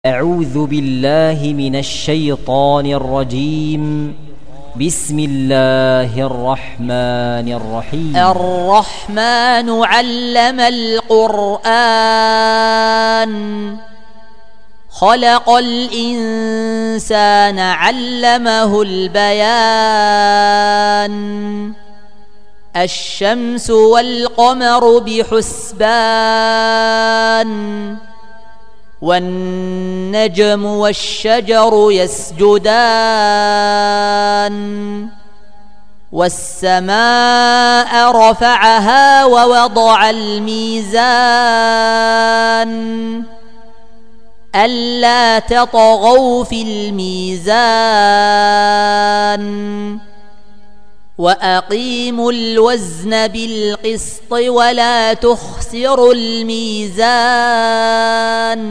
أعوذ بالله من الشيطان الرجيم. بسم الله الرحمن الرحيم. الرحمن علم القرآن خلق الإنسان علمه البيان الشمس والقمر بحسبان والنجم والشجر يسجدان والسماء رفعها ووضع الميزان ألا تطغوا في الميزان وأقيموا الوزن بالقسط ولا تخسروا الميزان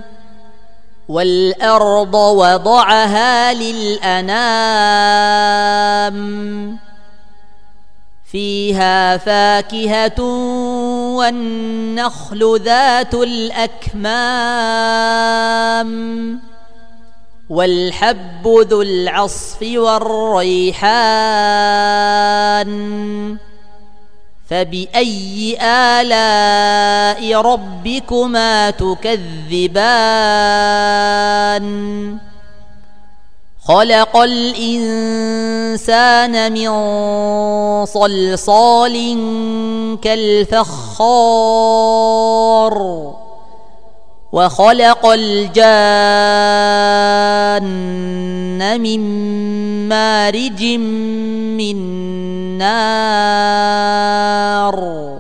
والأرض وضعها للأنام فيها فاكهة والنخل ذات الأكمام والحب ذو العصف والريحان فبأي آلاء ربكما تكذبان خلق الإنسان من صلصال كالفخار وخلق الجان من مارج من نار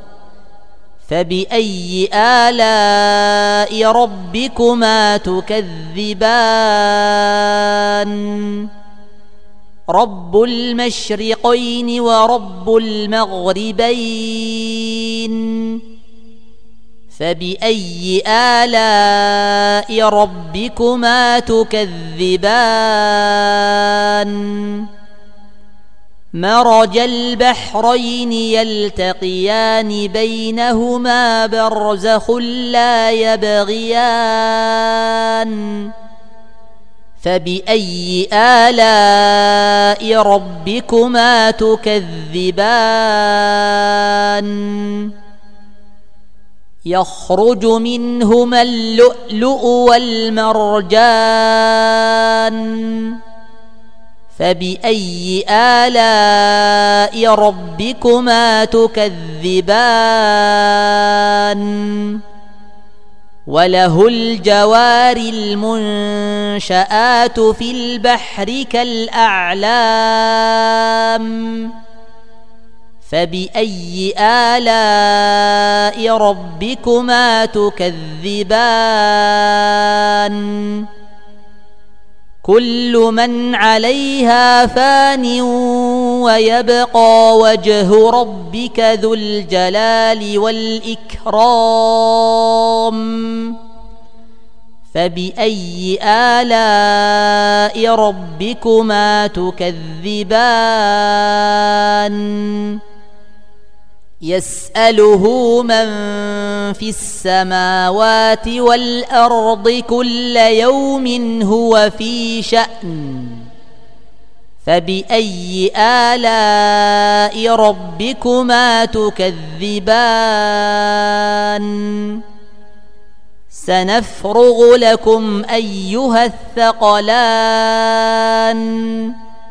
فبأي آلاء ربكما تكذبان رب المشرقين ورب المغربين فبأي آلاء ربكما تكذبان مرج البحرين يلتقيان بينهما برزخ لا يبغيان فبأي آلاء ربكما تكذبان يخرج منهما اللؤلؤ والمرجان فبأي آلاء ربكما تكذبان وله الجوار المنشآت في البحر كالأعلام فبأي آلاء ربكما تكذبان كل من عليها فان ويبقى وجه ربك ذو الجلال والإكرام فبأي آلاء ربكما تكذبان يسأله من في السماوات والأرض كل يوم هو في شأن فبأي آلاء ربكما تكذبان سنفرغ لكم أيها الثقلان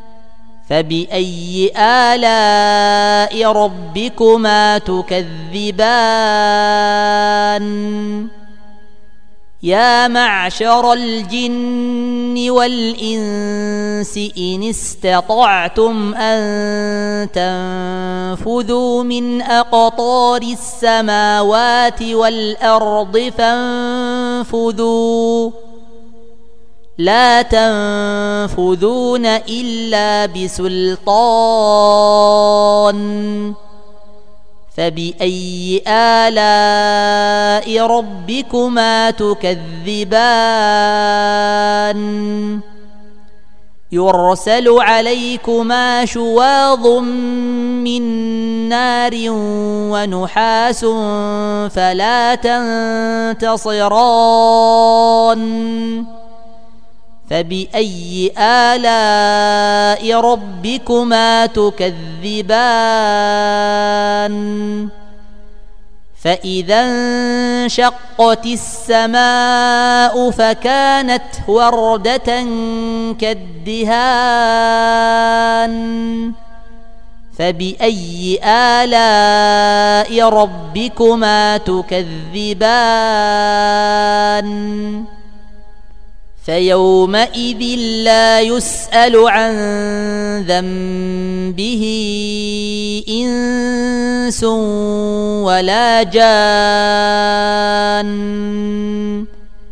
فبأي آلاء ربكما تكذبان يا معشر الجن والإنس إن استطعتم أن تنفذوا من أقطار السماوات والأرض فانفذوا لا تنفذون إلا بسلطان فبأي آلاء ربكما تكذبان يرسل عليكما شواظ من نار ونحاس فلا تنتصران فبأي آلاء ربكما تكذبان فإذا انشقت السماء فكانت وردة كالدهان فبأي آلاء ربكما تكذبان فيومئذ لا يسأل عن ذنبه إنس ولا جان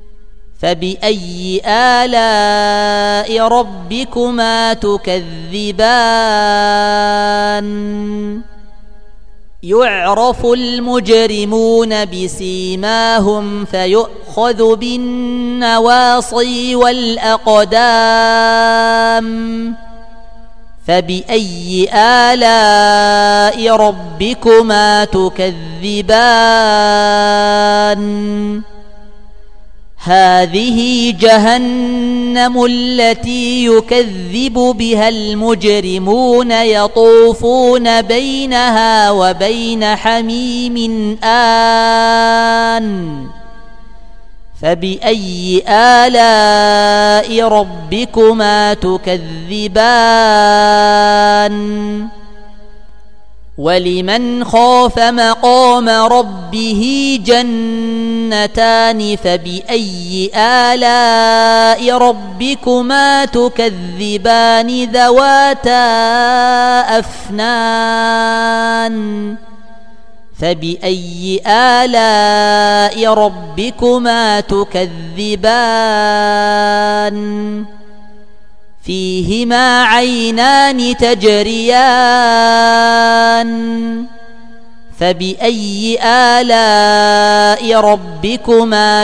فبأي آلاء ربكما تكذبان يعرف المجرمون بسيماهم فيؤخذ بالنواصي والأقدام فبأي آلاء ربكما تكذبان هذه جهنم التي يكذب بها المجرمون يطوفون بينها وبين حميم آن فبأي آلاء ربكما تكذبان ولمن خاف مقام ربه جنتان فبأي آلاء ربكما تكذبان ذواتا أفنان فبأي آلاء ربكما تكذبان فيهما عينان تجريان فبأي آلاء ربكما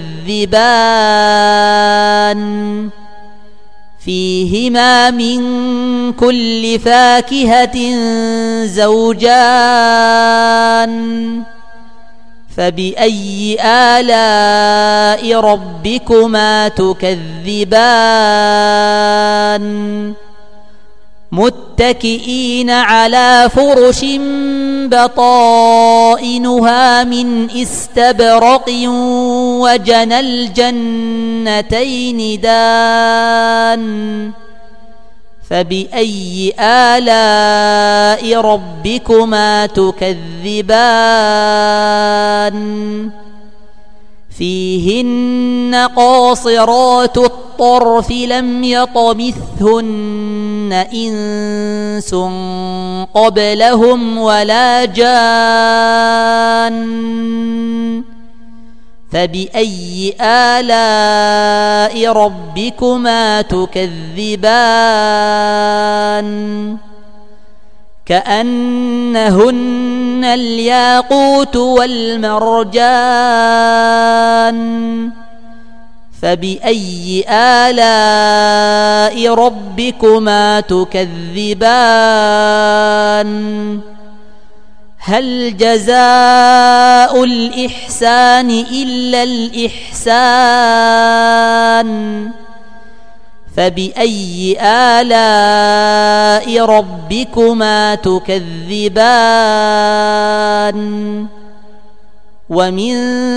تكذبان فيهما من كل فاكهة زوجان فبأي آلاء ربكما تكذبان متكئين على فرش بطائنها من استبرق وجنى الجنتين دان فبأي آلاء ربكما تكذبان فيهن قاصرات الطرف لم يطمثهن إنس قبلهم ولا جان فبأي آلاء ربكما تكذبان كأنهن الياقوت والمرجان فبأي آلاء ربكما تكذبان هل جزاء الإحسان إلا الإحسان فبأي آلاء ربكما تكذبان ومن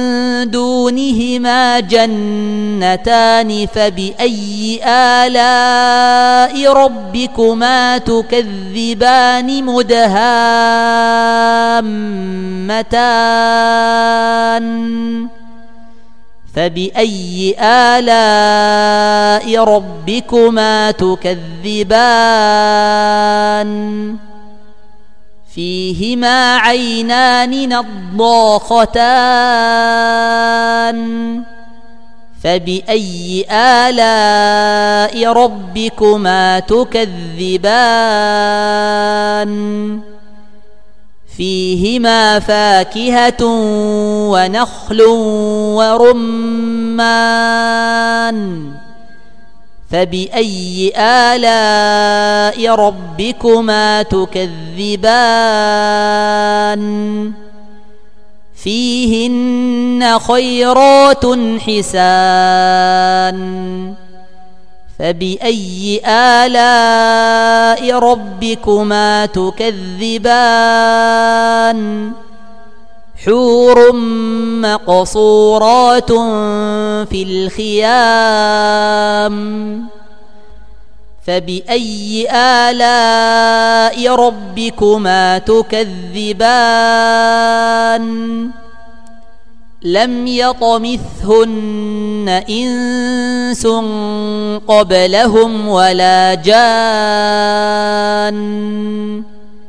دونهما جنتان فبأي آلاء ربكما تكذبان مدهامتان فبأي آلاء ربكما تكذبان فيهما عينان نضاختان فبأي آلاء ربكما تكذبان فيهما فاكهة ونخل ورمان فبأي آلاء ربكما تكذبان فيهن خيرات حسان فبأي آلاء ربكما تكذبان حور مقصورات في الخيام فبأي آلاء ربكما تكذبان لم يطمثهن إنس قبلهم ولا جان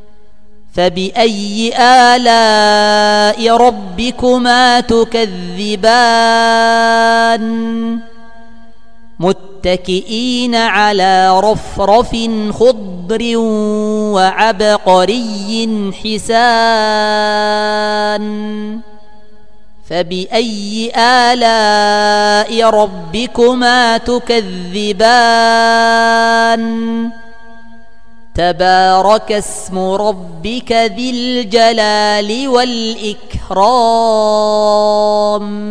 فبأي آلاء ربكما تكذبان متكئين على رفرف خضر وعبقري حسان فبأي آلاء ربكما تكذبان تبارك اسم ربك ذي الجلال والإكرام